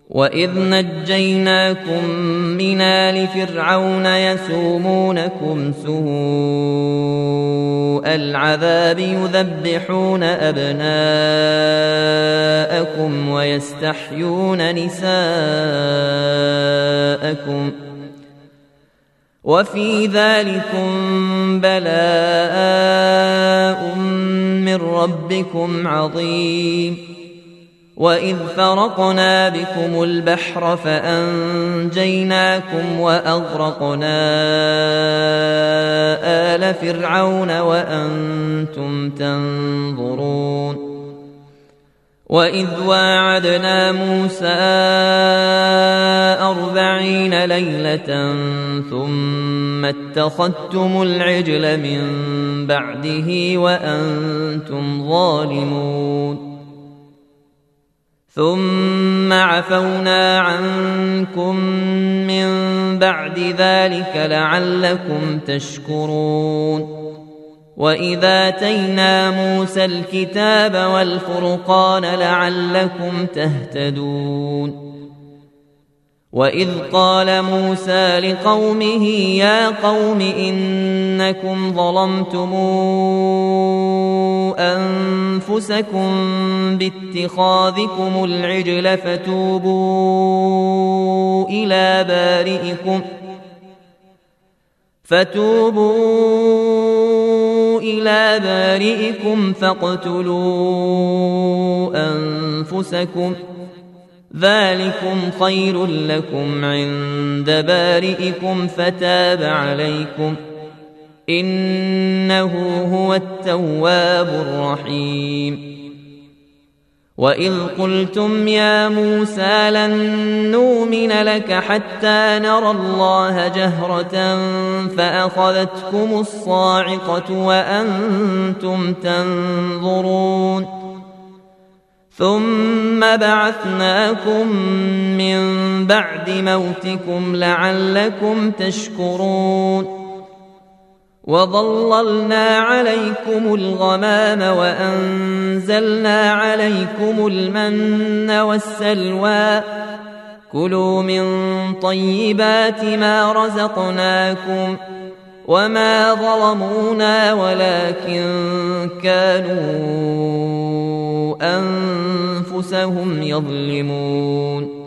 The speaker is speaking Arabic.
وإذ نجيناكم من آل فرعون يسومونكم سوء العذاب يذبحون أبناءكم ويستحيون نساءكم وفي ذلكم بلاء من ربكم عظيم. وإذ فرقنا بكم البحر فأنجيناكم وأغرقنا آل فرعون وأنتم تنظرون. وإذ واعدنا موسى 40 ليلة ثم اتخذتم العجل من بعده وأنتم ظالمون ثم عفونا عنكم من بعد ذلك لعلكم تشكرون. وإذا آتينا موسى الكتاب والفرقان لعلكم تهتدون. وإذ قال موسى لقومه يا قوم إنكم ظلمتم أنفسكم باتخاذكم العجل فتوبوا إلى بارئكم فاقتلوا أنفسكم ذلكم خير لكم عند بارئكم فتاب عليكم إنه هو التواب الرحيم. وإذ قلتم يا موسى لن نؤمن لك حتى نرى الله جهرة فأخذتكم الصاعقة وأنتم تنظرون ثم بعثناكم من بعد موتكم لعلكم تشكرون. وظللنا عليكم الغمام وأنزلنا عليكم المن والسلوى كلوا من طيبات ما رزقناكم وما ظلمونا ولكن كانوا أنفسهم يظلمون.